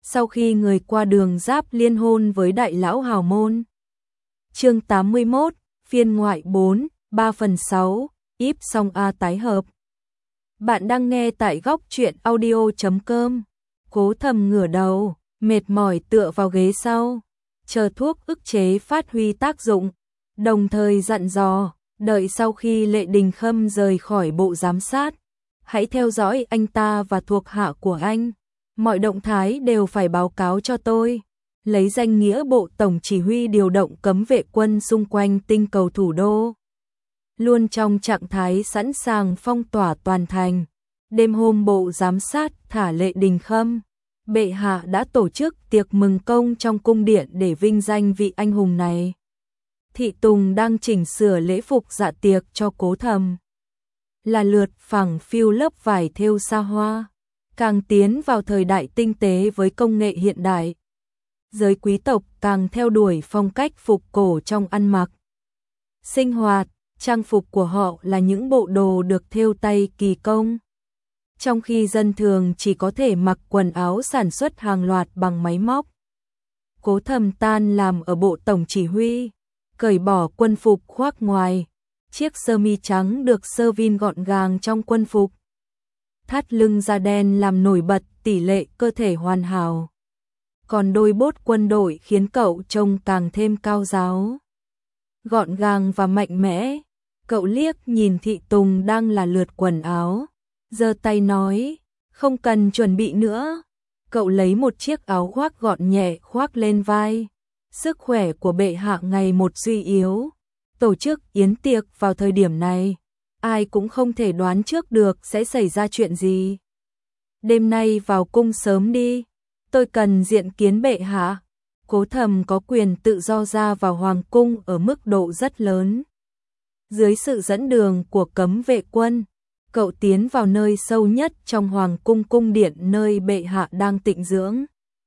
sau khi người qua đường Giáp liên hôn với đại lão hào môn. Chương 81, phiên ngoại 4, 3/6, Íp Song A tái hợp. Bạn đang nghe tại góc truyện audio.com. Cố Thầm ngửa đầu, mệt mỏi tựa vào ghế sau, chờ thuốc ức chế phát huy tác dụng, đồng thời dặn dò, đợi sau khi Lệ Đình Khâm rời khỏi bộ giám sát, hãy theo dõi anh ta và thuộc hạ của anh, mọi động thái đều phải báo cáo cho tôi. Lấy danh nghĩa Bộ Tổng Chỉ huy điều động cấm vệ quân xung quanh tinh cầu thủ đô, luôn trong trạng thái sẵn sàng phong tỏa toàn thành. Đêm hôm bộ giám sát thả Lệ Đình Khâm, bệ hạ đã tổ chức tiệc mừng công trong cung điện để vinh danh vị anh hùng này. Thị Tùng đang chỉnh sửa lễ phục dạ tiệc cho Cố Thầm. Là lượt phẳng phiu lớp vải thêu xa hoa, càng tiến vào thời đại tinh tế với công nghệ hiện đại. Giới quý tộc càng theo đuổi phong cách phục cổ trong ăn mặc. Sinh hoạt, trang phục của họ là những bộ đồ được thêu tay kỳ công, trong khi dân thường chỉ có thể mặc quần áo sản xuất hàng loạt bằng máy móc. Cố Thầm tan làm ở bộ tổng chỉ huy, cởi bỏ quân phục khoác ngoài, chiếc sơ mi trắng được sơ vin gọn gàng trong quân phục. Thắt lưng da đen làm nổi bật tỷ lệ cơ thể hoàn hảo. Còn đôi bốt quân đội khiến cậu trông càng thêm cao ráo. Gọn gàng và mạnh mẽ, cậu liếc nhìn Thị Tùng đang là lượt quần áo, giơ tay nói, không cần chuẩn bị nữa. Cậu lấy một chiếc áo khoác gọn nhẹ khoác lên vai. Sức khỏe của bệ hạ ngày một suy yếu. Tổ chức yến tiệc vào thời điểm này, ai cũng không thể đoán trước được sẽ xảy ra chuyện gì. Đêm nay vào cung sớm đi, tôi cần diện kiến bệ hạ. Cố Thầm có quyền tự do ra vào hoàng cung ở mức độ rất lớn. Dưới sự dẫn đường của cấm vệ quân, cậu tiến vào nơi sâu nhất trong hoàng cung, cung điện nơi bệ hạ đang tịnh dưỡng.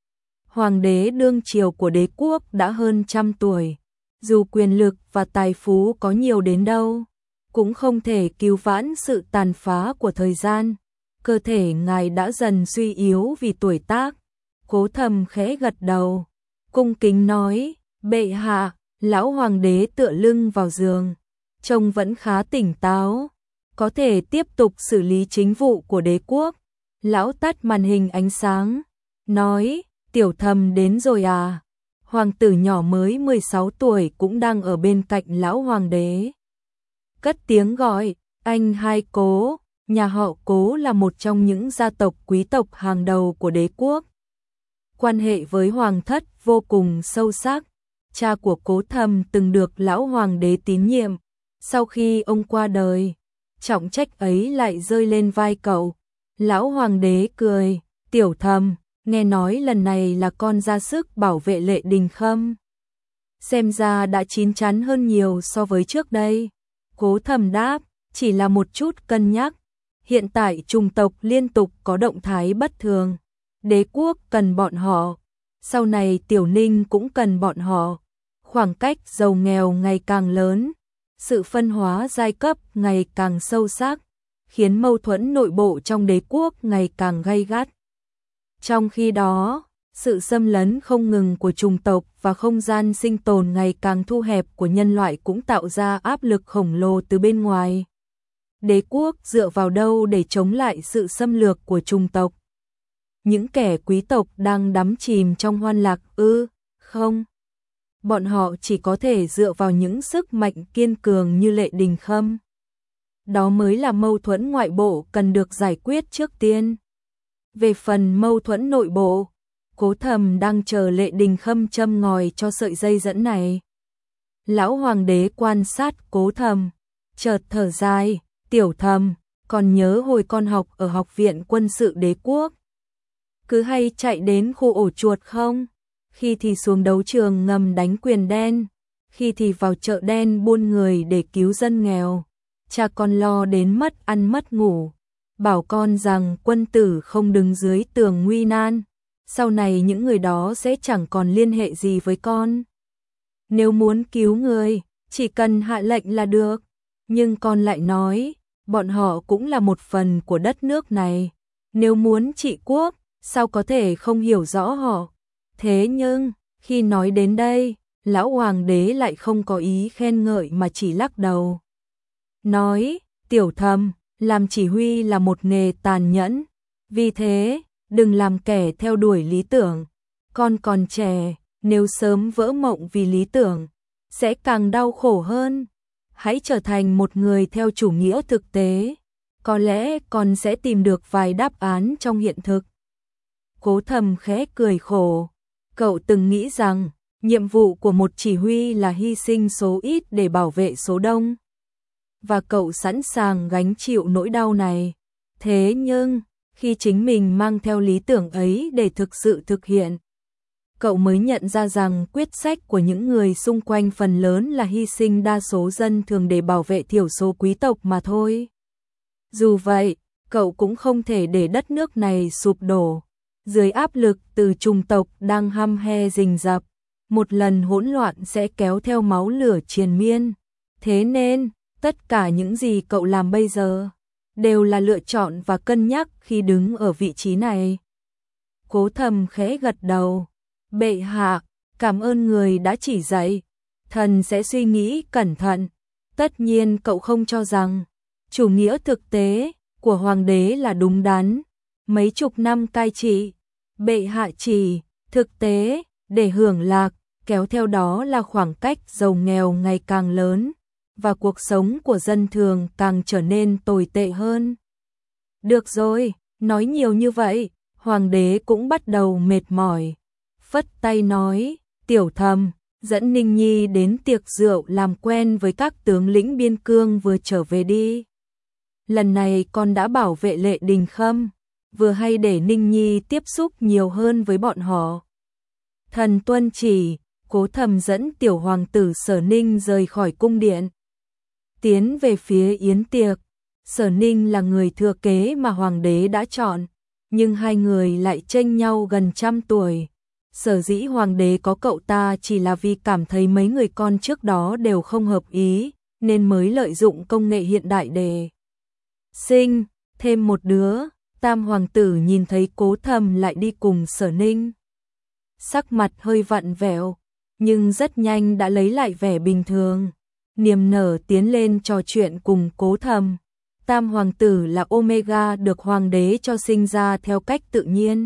Hoàng đế đương triều của đế quốc đã hơn 100 tuổi, dù quyền lực và tài phú có nhiều đến đâu, cũng không thể cứu vãn sự tàn phá của thời gian. Cơ thể ngài đã dần suy yếu vì tuổi tác. Cố Thầm khẽ gật đầu, cung kính nói, bệ hạ. Lão hoàng đế tựa lưng vào giường, trông vẫn khá tỉnh táo, có thể tiếp tục xử lý chính vụ của đế quốc. Lão tắt màn hình ánh sáng, nói, Tiểu Thầm đến rồi à? Hoàng tử nhỏ mới 16 tuổi cũng đang ở bên cạnh lão hoàng đế. Cất tiếng gọi, anh hai Cố. Nhà họ Cố là một trong những gia tộc quý tộc hàng đầu của đế quốc. Quan hệ với hoàng thất vô cùng sâu sắc. Cha của Cố Thầm từng được lão hoàng đế tín nhiệm. Sau khi ông qua đời, trọng trách ấy lại rơi lên vai cậu. Lão hoàng đế cười, Tiểu Thầm, nghe nói lần này là con ra sức bảo vệ Lệ Đình Khâm. Xem ra đã chín chắn hơn nhiều so với trước đây. Cố Thầm đáp, chỉ là một chút cân nhắc. Hiện tại chủng tộc liên tục có động thái bất thường. Đế quốc cần bọn họ. Sau này Tiểu Ninh cũng cần bọn họ. Khoảng cách giàu nghèo ngày càng lớn. Sự phân hóa giai cấp ngày càng sâu sắc, khiến mâu thuẫn nội bộ trong đế quốc ngày càng gay gắt. Trong khi đó, sự xâm lấn không ngừng của chủng tộc và không gian sinh tồn ngày càng thu hẹp của nhân loại cũng tạo ra áp lực khổng lồ từ bên ngoài. Đế quốc dựa vào đâu để chống lại sự xâm lược của chủng tộc? Những kẻ quý tộc đang đắm chìm trong hoan lạc ư? Không. Bọn họ chỉ có thể dựa vào những sức mạnh kiên cường như Lệ Đình Khâm. Đó mới là mâu thuẫn ngoại bộ cần được giải quyết trước tiên. Về phần mâu thuẫn nội bộ, Cố Thầm đang chờ Lệ Đình Khâm châm ngòi cho sợi dây dẫn này. Lão hoàng đế quan sát Cố Thầm, chợt thở dài, Tiểu Thầm, còn nhớ hồi con học ở học viện quân sự đế quốc, cứ hay chạy đến khu ổ chuột không? Khi thì xuống đấu trường ngầm đánh quyền đen, khi thì vào chợ đen buôn người để cứu dân nghèo. Cha con lo đến mất ăn mất ngủ, bảo con rằng quân tử không đứng dưới tường nguy nan. Sau này những người đó sẽ chẳng còn liên hệ gì với con. Nếu muốn cứu người, chỉ cần hạ lệnh là được. Nhưng con lại nói, bọn họ cũng là một phần của đất nước này. Nếu muốn trị quốc, sao có thể không hiểu rõ họ. Thế nhưng, khi nói đến đây, lão hoàng đế lại không có ý khen ngợi mà chỉ lắc đầu. Nói, Tiểu Thầm, làm chỉ huy là một nghề tàn nhẫn, vì thế, đừng làm kẻ theo đuổi lý tưởng. Con còn trẻ, nếu sớm vỡ mộng vì lý tưởng, sẽ càng đau khổ hơn. Hãy trở thành một người theo chủ nghĩa thực tế, có lẽ con sẽ tìm được vài đáp án trong hiện thực. Cố Thầm khẽ cười khổ, cậu từng nghĩ rằng nhiệm vụ của một chỉ huy là hy sinh số ít để bảo vệ số đông. Và cậu sẵn sàng gánh chịu nỗi đau này. Thế nhưng, khi chính mình mang theo lý tưởng ấy để thực sự thực hiện, cậu mới nhận ra rằng quyết sách của những người xung quanh phần lớn là hy sinh đa số dân thường để bảo vệ thiểu số quý tộc mà thôi. Dù vậy, cậu cũng không thể để đất nước này sụp đổ. Dưới áp lực từ chủng tộc đang hăm he rình rập, một lần hỗn loạn sẽ kéo theo máu lửa triền miên. Thế nên, tất cả những gì cậu làm bây giờ đều là lựa chọn và cân nhắc khi đứng ở vị trí này. Cố Thầm khẽ gật đầu. Bệ hạ, cảm ơn người đã chỉ dạy. Thần sẽ suy nghĩ cẩn thận. Tất nhiên cậu không cho rằng chủ nghĩa thực tế của hoàng đế là đúng đắn. Mấy chục năm cai trị, bệ hạ chỉ thực tế để hưởng lạc, kéo theo đó là khoảng cách giàu nghèo ngày càng lớn và cuộc sống của dân thường càng trở nên tồi tệ hơn. Được rồi, nói nhiều như vậy, hoàng đế cũng bắt đầu mệt mỏi. Phất tay nói, Tiểu Thầm, dẫn Ninh Nhi đến tiệc rượu làm quen với các tướng lĩnh biên cương vừa trở về đi. Lần này con đã bảo vệ Lệ Đình Khâm, vừa hay để Ninh Nhi tiếp xúc nhiều hơn với bọn họ. Thần tuân chỉ. Cố Thầm dẫn tiểu hoàng tử Sở Ninh rời khỏi cung điện, tiến về phía yến tiệc. Sở Ninh là người thừa kế mà hoàng đế đã chọn, nhưng hai người lại chênh nhau gần 100 tuổi. Sở dĩ hoàng đế có cậu ta chỉ là vì cảm thấy mấy người con trước đó đều không hợp ý, nên mới lợi dụng công nghệ hiện đại để sinh thêm một đứa. Tam hoàng tử nhìn thấy Cố Thầm lại đi cùng Sở Ninh, sắc mặt hơi vặn vẹo, nhưng rất nhanh đã lấy lại vẻ bình thường, niềm nở tiến lên trò chuyện cùng Cố Thầm. Tam hoàng tử là Omega được hoàng đế cho sinh ra theo cách tự nhiên.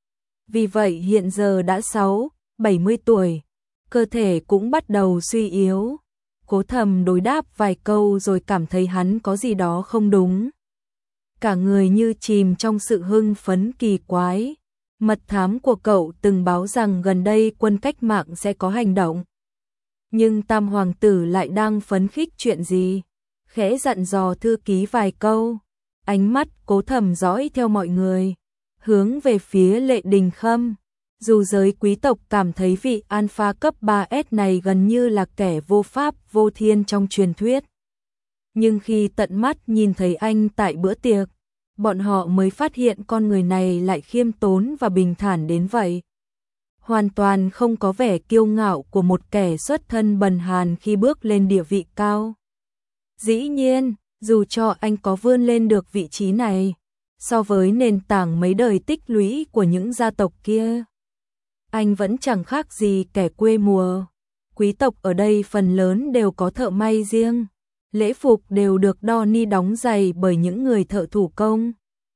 Vì vậy hiện giờ đã 60 tuổi, cơ thể cũng bắt đầu suy yếu. Cố Thầm đối đáp vài câu rồi cảm thấy hắn có gì đó không đúng. Cả người như chìm trong sự hưng phấn kỳ quái. Mật thám của cậu từng báo rằng gần đây quân cách mạng sẽ có hành động. Nhưng Tam hoàng tử lại đang phấn khích chuyện gì? Khẽ dặn dò thư ký vài câu. Ánh mắt Cố Thầm dõi theo mọi người, hướng về phía Lệ Đình Khâm. Dù giới quý tộc cảm thấy vị alpha cấp 3S này gần như là kẻ vô pháp vô thiên trong truyền thuyết, nhưng khi tận mắt nhìn thấy anh tại bữa tiệc, bọn họ mới phát hiện con người này lại khiêm tốn và bình thản đến vậy. Hoàn toàn không có vẻ kiêu ngạo của một kẻ xuất thân bần hàn khi bước lên địa vị cao. Dĩ nhiên, dù cho anh có vươn lên được vị trí này, so với nền tảng mấy đời tích lũy của những gia tộc kia, anh vẫn chẳng khác gì kẻ quê mùa. Quý tộc ở đây phần lớn đều có thợ may riêng, lễ phục đều được đo ni đóng giày bởi những người thợ thủ công.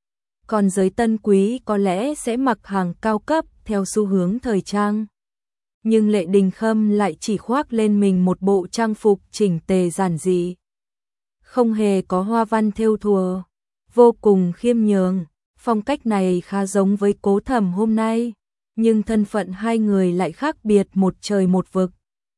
Còn giới tân quý có lẽ sẽ mặc hàng cao cấp theo xu hướng thời trang. Nhưng Lệ Đình Khâm lại chỉ khoác lên mình một bộ trang phục chỉnh tề giản dị, không hề có hoa văn thêu thùa, vô cùng khiêm nhường. Phong cách này khá giống với Cố Thầm hôm nay, nhưng thân phận hai người lại khác biệt một trời một vực.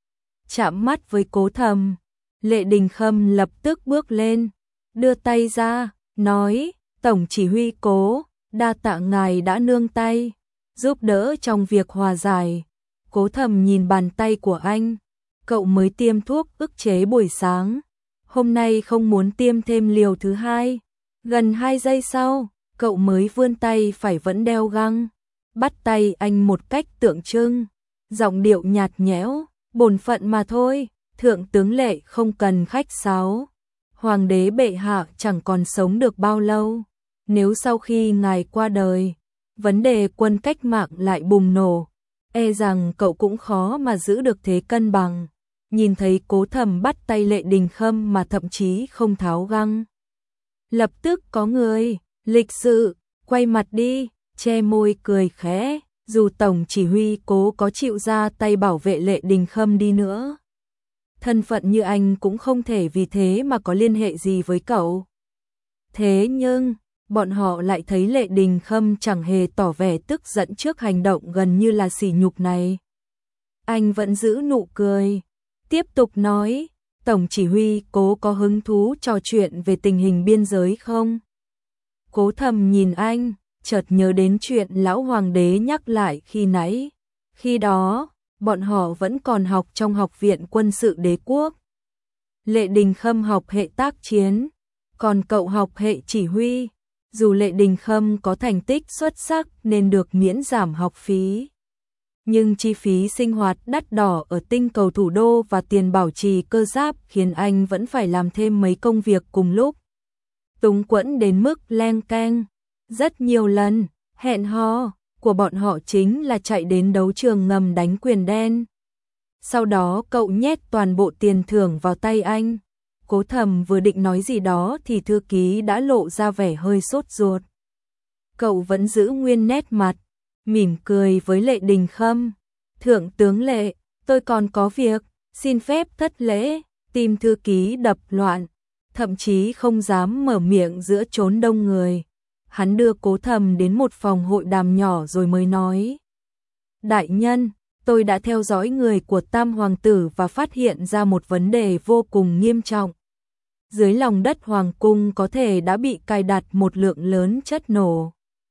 Chạm mắt với Cố Thầm, Lệ Đình Khâm lập tức bước lên, đưa tay ra, nói, Tổng chỉ huy Cố, đa tạ ngài đã nương tay, giúp đỡ trong việc hòa giải. Cố Thầm nhìn bàn tay của anh, cậu mới tiêm thuốc ức chế buổi sáng, hôm nay không muốn tiêm thêm liều thứ hai. Gần 2 giây sau, cậu mới vươn tay phải vẫn đeo găng, bắt tay anh một cách tượng trưng, giọng điệu nhạt nhẽo, bổn phận mà thôi, thượng tướng Lệ không cần khách sáo. Hoàng đế bệ hạ chẳng còn sống được bao lâu, nếu sau khi ngài qua đời, vấn đề quân cách mạng lại bùng nổ, e rằng cậu cũng khó mà giữ được thế cân bằng. Nhìn thấy Cố Thầm bắt tay Lệ Đình Khâm mà thậm chí không tháo găng. Lập tức có người, lịch sự, quay mặt đi, che môi cười khẽ, dù tổng chỉ huy Cố có chịu ra tay bảo vệ Lệ Đình Khâm đi nữa. Thân phận như anh cũng không thể vì thế mà có liên hệ gì với cậu. Thế nhưng, bọn họ lại thấy Lệ Đình Khâm chẳng hề tỏ vẻ tức giận trước hành động gần như là sỉ nhục này. Anh vẫn giữ nụ cười, tiếp tục nói, tổng chỉ huy Cố có hứng thú trò chuyện về tình hình biên giới không? Cố Thầm nhìn anh, chợt nhớ đến chuyện lão hoàng đế nhắc lại khi nãy. Khi đó, bọn họ vẫn còn học trong học viện quân sự đế quốc. Lệ Đình Khâm học hệ tác chiến, còn cậu học hệ chỉ huy. Dù Lệ Đình Khâm có thành tích xuất sắc nên được miễn giảm học phí, nhưng chi phí sinh hoạt đắt đỏ ở tinh cầu thủ đô và tiền bảo trì cơ giáp khiến anh vẫn phải làm thêm mấy công việc cùng lúc. Túng quẫn đến mức leng keng. Rất nhiều lần, hẹn hò của bọn họ chính là chạy đến đấu trường ngầm đánh quyền đen. Sau đó cậu nhét toàn bộ tiền thưởng vào tay anh. Cố Thầm vừa định nói gì đó thì thư ký đã lộ ra vẻ hơi sốt ruột. Cậu vẫn giữ nguyên nét mặt, mỉm cười với Lệ Đình Khâm. Thượng tướng Lệ, tôi còn có việc, xin phép thất lễ. Tim thư ký đập loạn, thậm chí không dám mở miệng giữa chốn đông người. Hắn đưa Cố Thầm đến một phòng hội đàm nhỏ rồi mới nói. Đại nhân, tôi đã theo dõi người của Tam Hoàng tử và phát hiện ra một vấn đề vô cùng nghiêm trọng. Dưới lòng đất Hoàng cung có thể đã bị cài đặt một lượng lớn chất nổ.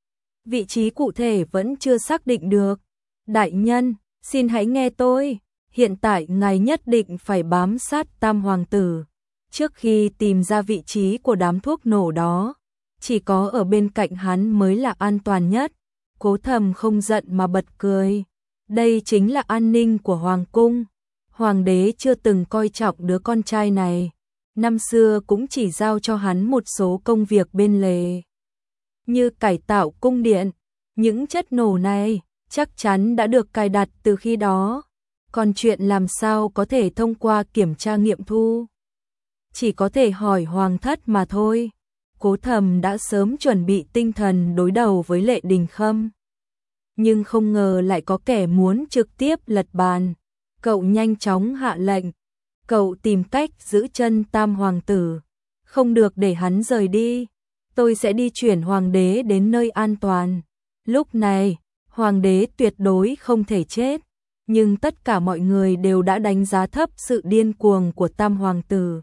Vị trí cụ thể vẫn chưa xác định được. Đại nhân, xin hãy nghe tôi. Hiện tại ngài nhất định phải bám sát Tam Hoàng tử. Trước khi tìm ra vị trí của đám thuốc nổ đó, chỉ có ở bên cạnh hắn mới là an toàn nhất. Cố Thầm không giận mà bật cười. Đây chính là an ninh của Hoàng cung. Hoàng đế chưa từng coi trọng đứa con trai này. Năm xưa cũng chỉ giao cho hắn một số công việc bên lề, như cải tạo cung điện. Những chất nổ này chắc chắn đã được cài đặt từ khi đó. Còn chuyện làm sao có thể thông qua kiểm tra nghiệm thu, chỉ có thể hỏi Hoàng thất mà thôi. Cố Thầm đã sớm chuẩn bị tinh thần đối đầu với Lệ Đình Khâm, nhưng không ngờ lại có kẻ muốn trực tiếp lật bàn. Cậu nhanh chóng hạ lệnh. Cậu tìm cách giữ chân Tam Hoàng tử, không được để hắn rời đi. Tôi sẽ đi chuyển Hoàng đế đến nơi an toàn. Lúc này, Hoàng đế tuyệt đối không thể chết, nhưng tất cả mọi người đều đã đánh giá thấp sự điên cuồng của Tam Hoàng tử.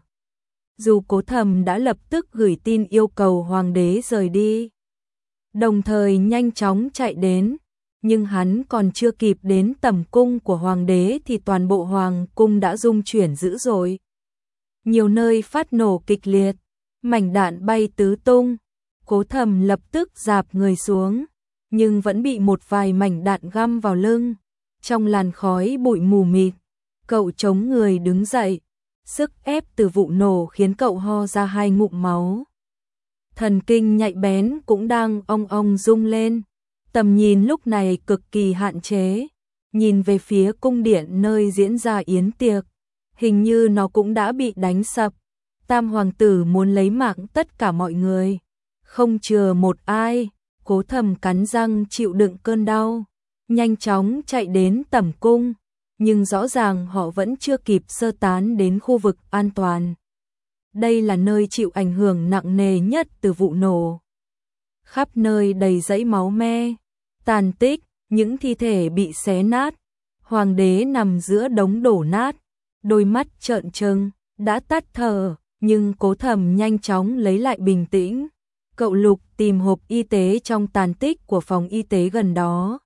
Dù Cố Thầm đã lập tức gửi tin yêu cầu Hoàng đế rời đi, đồng thời nhanh chóng chạy đến, nhưng hắn còn chưa kịp đến tầm cung của Hoàng đế thì toàn bộ Hoàng cung đã rung chuyển dữ dội. Nhiều nơi phát nổ kịch liệt, mảnh đạn bay tứ tung. Cố Thầm lập tức dạp người xuống, nhưng vẫn bị một vài mảnh đạn găm vào lưng. Trong làn khói bụi mù mịt, cậu chống người đứng dậy. Sức ép từ vụ nổ khiến cậu ho ra 2 ngụm máu. Thần kinh nhạy bén cũng đang ong ong rung lên. Tầm nhìn lúc này cực kỳ hạn chế. Nhìn về phía cung điện nơi diễn ra yến tiệc, hình như nó cũng đã bị đánh sập. Tam Hoàng tử muốn lấy mạng tất cả mọi người, không chừa một ai. Cố Thầm cắn răng chịu đựng cơn đau, nhanh chóng chạy đến tẩm cung, nhưng rõ ràng họ vẫn chưa kịp sơ tán đến khu vực an toàn. Đây là nơi chịu ảnh hưởng nặng nề nhất từ vụ nổ. Khắp nơi đầy dãy máu me, tàn tích, những thi thể bị xé nát. Hoàng đế nằm giữa đống đổ nát, đôi mắt trợn trừng, đã tắt thở, nhưng Cố Thầm nhanh chóng lấy lại bình tĩnh. Cậu lục tìm hộp y tế trong tàn tích của phòng y tế gần đó,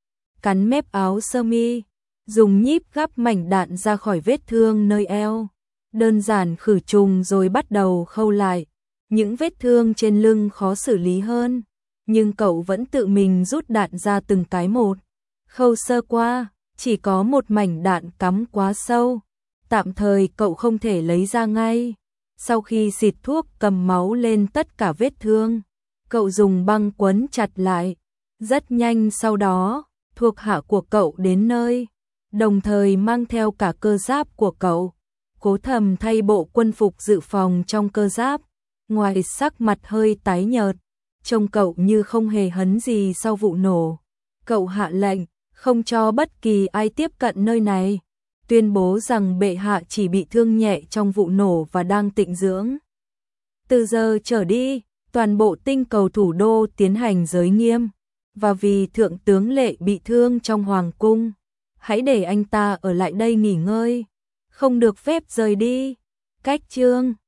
cắn mép áo sơ mi, dùng nhíp gắp mảnh đạn ra khỏi vết thương nơi eo, đơn giản khử trùng rồi bắt đầu khâu lại. Những vết thương trên lưng khó xử lý hơn, nhưng cậu vẫn tự mình rút đạn ra từng cái một. Khâu sơ qua, chỉ có một mảnh đạn cắm quá sâu, tạm thời cậu không thể lấy ra ngay. Sau khi xịt thuốc cầm máu lên tất cả vết thương, cậu dùng băng quấn chặt lại. Rất nhanh sau đó, thuộc hạ của cậu đến nơi, đồng thời mang theo cả cơ giáp của cậu. Cố Thầm thay bộ quân phục dự phòng trong cơ giáp, ngoài sắc mặt hơi tái nhợt, trông cậu như không hề hấn gì sau vụ nổ. Cậu hạ lệnh, không cho bất kỳ ai tiếp cận nơi này, tuyên bố rằng bệ hạ chỉ bị thương nhẹ trong vụ nổ và đang tịnh dưỡng. Từ giờ trở đi, toàn bộ tinh cầu thủ đô tiến hành giới nghiêm, và vì thượng tướng Lệ bị thương trong hoàng cung, hãy để anh ta ở lại đây nghỉ ngơi, không được phép rời đi. Cách chương